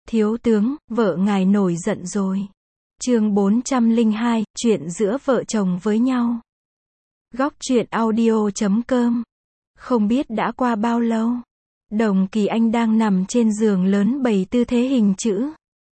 Thiếu tướng, vợ ngài nổi giận rồi. Chương 402, chuyện giữa vợ chồng với nhau. Góc truyện audio.com. Không biết đã qua bao lâu, Đồng Kỳ Anh đang nằm trên giường lớn bày tư thế hình chữ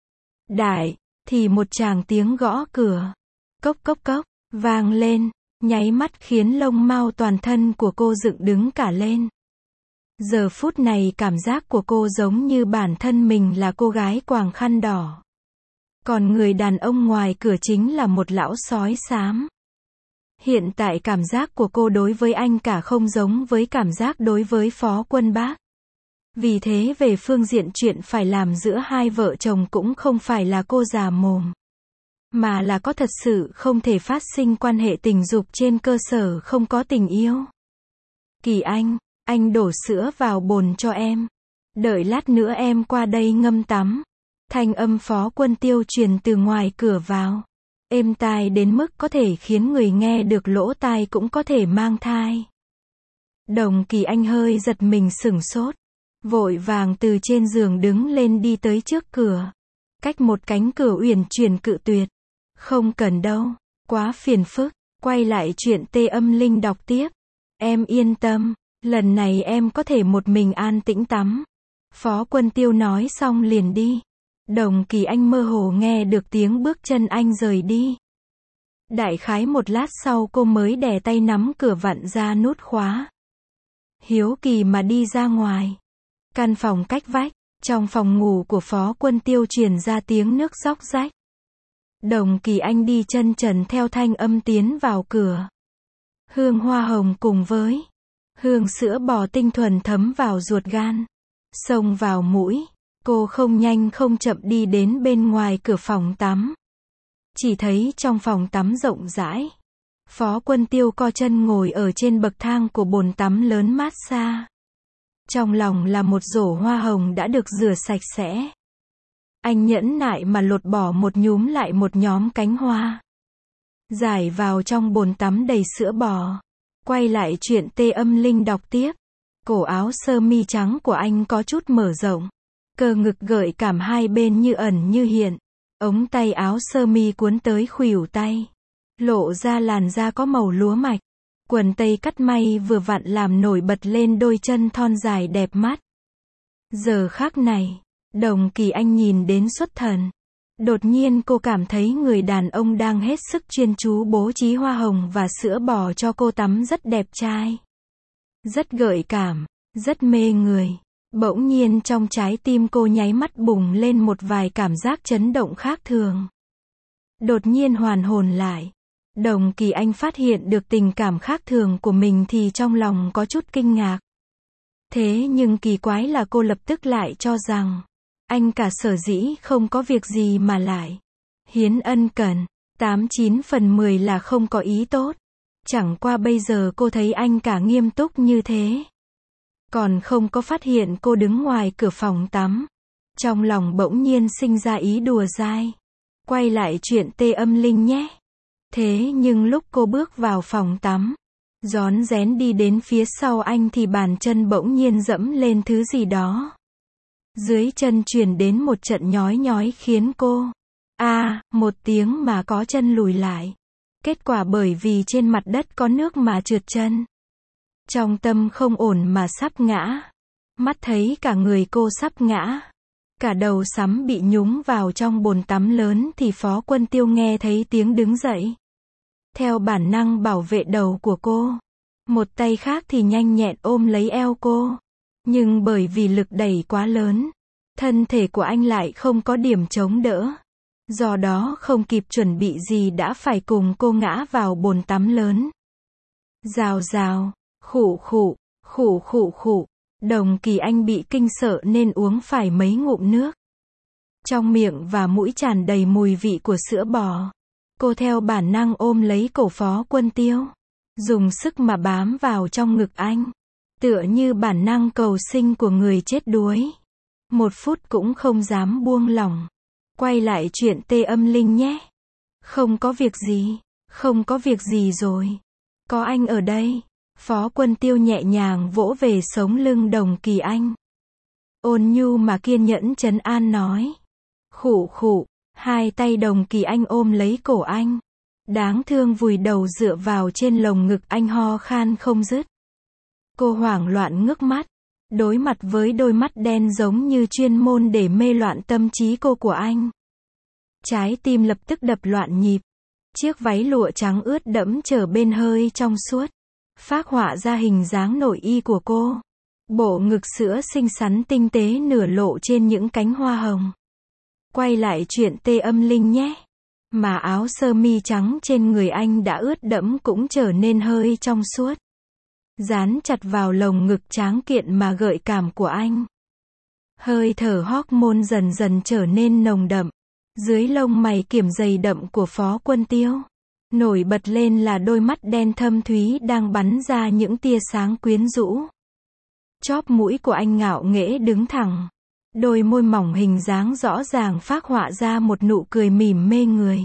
đại, thì một tràng tiếng gõ cửa, cốc cốc cốc, vang lên, nháy mắt khiến lông mao toàn thân của cô dựng đứng cả lên. Giờ phút này cảm giác của cô giống như bản thân mình là cô gái quàng khăn đỏ. Còn người đàn ông ngoài cửa chính là một lão sói xám. Hiện tại cảm giác của cô đối với anh cả không giống với cảm giác đối với Phó Quân Bác. Vì thế về phương diện chuyện phải làm giữa hai vợ chồng cũng không phải là cô già mồm, mà là có thật sự không thể phát sinh quan hệ tình dục trên cơ sở không có tình yêu. Kỳ anh đổ sữa vào bồn cho em. Đợi lát nữa em qua đây ngâm tắm. Thanh âm Phó Quân Tiêu truyền từ ngoài cửa vào. Êm tai đến mức có thể khiến người nghe được lỗ tai cũng có thể mang thai. Đồng Kỳ Anh hơi giật mình sửng sốt. Vội vàng từ trên giường đứng lên đi tới trước cửa. Cách một cánh cửa uyển chuyển cự tuyệt. Không cần đâu, quá phiền phức. Quay lại chuyện Tê Âm Linh đọc tiếp. Em yên tâm, lần này em có thể một mình an tĩnh tắm. Phó Quân Tiêu nói xong liền đi. Đồng Kỳ Anh mơ hồ nghe được tiếng bước chân anh rời đi. Đại khái một lát sau cô mới đè tay nắm cửa vặn ra nút khóa. Hiếu kỳ mà đi ra ngoài. Căn phòng cách vách, trong phòng ngủ của Phó Quân Tiêu truyền ra tiếng nước róc rách. Đồng Kỳ Anh đi chân trần theo thanh âm tiến vào cửa. Hương hoa hồng cùng với hương sữa bò tinh thuần thấm vào ruột gan, xông vào mũi. Cô không nhanh không chậm đi đến bên ngoài cửa phòng tắm. Chỉ thấy trong phòng tắm rộng rãi, Phó Quân Tiêu co chân ngồi ở trên bậc thang của bồn tắm lớn mát xa. Trong lòng là một rổ hoa hồng đã được rửa sạch sẽ. Anh nhẫn nại mà lột bỏ một nhúm lại một nhóm cánh hoa, rải vào trong bồn tắm đầy sữa bò. Quay lại chuyện Tê Âm Linh đọc tiếp. Cổ áo sơ mi trắng của anh có chút mở rộng. Cơ ngực gợi cảm hai bên như ẩn như hiện. Ống tay áo sơ mi cuốn tới khuỷu tay. Lộ ra làn da có màu lúa mạch. Quần tây cắt may vừa vặn làm nổi bật lên đôi chân thon dài đẹp mắt. Giờ khắc này, Đồng Kỳ Anh nhìn đến xuất thần. Đột nhiên cô cảm thấy người đàn ông đang hết sức chuyên chú bố trí hoa hồng và sữa bò cho cô tắm rất đẹp trai. Rất gợi cảm, rất mê người. Bỗng nhiên trong trái tim cô nháy mắt bùng lên một vài cảm giác chấn động khác thường. Đột nhiên hoàn hồn lại. Đồng Kỳ Anh phát hiện được tình cảm khác thường của mình thì trong lòng có chút kinh ngạc. Thế nhưng kỳ quái là cô lập tức lại cho rằng anh cả sở dĩ không có việc gì mà lại hiến ân cần, 89 phần 10 là không có ý tốt. Chẳng qua bây giờ cô thấy anh cả nghiêm túc như thế, còn không có phát hiện cô đứng ngoài cửa phòng tắm. Trong lòng bỗng nhiên sinh ra ý đùa dai. Quay lại chuyện Tê Âm Linh nhé. Thế nhưng lúc cô bước vào phòng tắm, rón rén đi đến phía sau anh thì bàn chân bỗng nhiên dẫm lên thứ gì đó. Dưới chân truyền đến một trận nhói nhói khiến cô một tiếng mà có chân lùi lại. Kết quả bởi vì trên mặt đất có nước mà trượt chân. Trong tâm không ổn mà sắp ngã. Mắt thấy cả người cô sắp ngã. Cả đầu sắm bị nhúng vào trong bồn tắm lớn thì Phó Quân Tiêu nghe thấy tiếng đứng dậy. Theo bản năng bảo vệ đầu của cô. Một tay khác thì nhanh nhẹn ôm lấy eo cô. Nhưng bởi vì lực đẩy quá lớn, thân thể của anh lại không có điểm chống đỡ. Do đó không kịp chuẩn bị gì đã phải cùng cô ngã vào bồn tắm lớn. Rào rào, khụ khụ, khụ khụ khụ. Đồng Kỳ Anh bị kinh sợ nên uống phải mấy ngụm nước. Trong miệng và mũi tràn đầy mùi vị của sữa bò. Cô theo bản năng ôm lấy cổ Phó Quân Tiêu, dùng sức mà bám vào trong ngực anh. Tựa như bản năng cầu sinh của người chết đuối. Một phút cũng không dám buông lỏng. Quay lại chuyện Tê Âm Linh nhé. Không có việc gì, không có việc gì rồi. Có anh ở đây. Phó Quân Tiêu nhẹ nhàng vỗ về sống lưng Đồng Kỳ Anh. Ôn nhu mà kiên nhẫn trấn an nói. Khụ khụ, hai tay Đồng Kỳ Anh ôm lấy cổ anh. Đáng thương vùi đầu dựa vào trên lồng ngực anh ho khan không dứt. Cô hoảng loạn ngước mắt, đối mặt với đôi mắt đen giống như chuyên môn để mê loạn tâm trí cô của anh. Trái tim lập tức đập loạn nhịp. Chiếc váy lụa trắng ướt đẫm trở bên hơi trong suốt, phác họa ra hình dáng nội y của cô. Bộ ngực sữa xinh xắn tinh tế nửa lộ trên những cánh hoa hồng. Quay lại chuyện Tê Âm Linh nhé. Mà áo sơ mi trắng trên người anh đã ướt đẫm cũng trở nên hơi trong suốt. Dán chặt vào lồng ngực tráng kiện mà gợi cảm của anh. Hơi thở hormone dần dần trở nên nồng đậm. Dưới lông mày kiểm dày đậm của Phó Quân Tiêu, nổi bật lên là đôi mắt đen thâm thúy đang bắn ra những tia sáng quyến rũ. Chóp mũi của anh ngạo nghễ đứng thẳng. Đôi môi mỏng hình dáng rõ ràng phác họa ra một nụ cười mỉm mê người.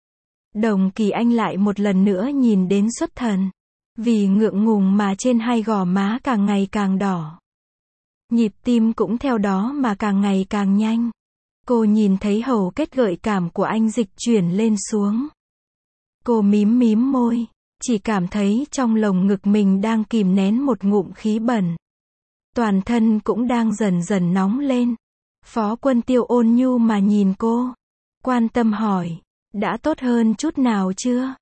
Đồng Kỳ Anh lại một lần nữa nhìn đến xuất thần. Vì ngượng ngùng mà trên hai gò má càng ngày càng đỏ. Nhịp tim cũng theo đó mà càng ngày càng nhanh. Cô nhìn thấy hầu kết gợi cảm của anh dịch chuyển lên xuống. Cô mím mím môi, chỉ cảm thấy trong lồng ngực mình đang kìm nén một ngụm khí bẩn. Toàn thân cũng đang dần dần nóng lên. Phó Quân Tiêu ôn nhu mà nhìn cô, quan tâm hỏi, đã tốt hơn chút nào chưa?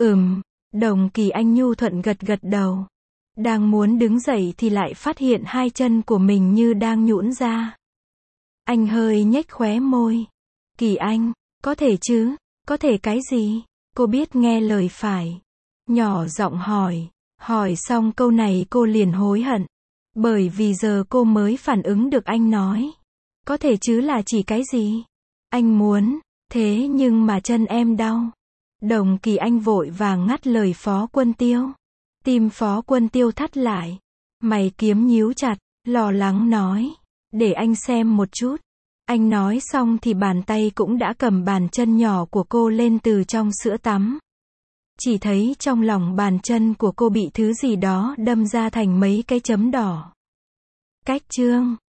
Đồng Kỳ Anh nhu thuận gật gật đầu. Đang muốn đứng dậy thì lại phát hiện hai chân của mình như đang nhũn ra. Anh hơi nhếch khóe môi. Kỳ Anh, có thể chứ? Có thể cái gì? Cô biết nghe lời phải. Nhỏ giọng hỏi. Hỏi xong câu này cô liền hối hận. Bởi vì giờ cô mới phản ứng được anh nói. Có thể chứ là chỉ cái gì? Anh muốn, thế nhưng mà chân em đau. Đồng Kỳ Anh vội vàng ngắt lời Phó Quân Tiêu. Tim Phó Quân Tiêu thắt lại. Mày kiếm nhíu chặt, lo lắng nói. Để anh xem một chút. Anh nói xong thì bàn tay cũng đã cầm bàn chân nhỏ của cô lên từ trong sữa tắm. Chỉ thấy trong lòng bàn chân của cô bị thứ gì đó đâm ra thành mấy cái chấm đỏ. Cách chương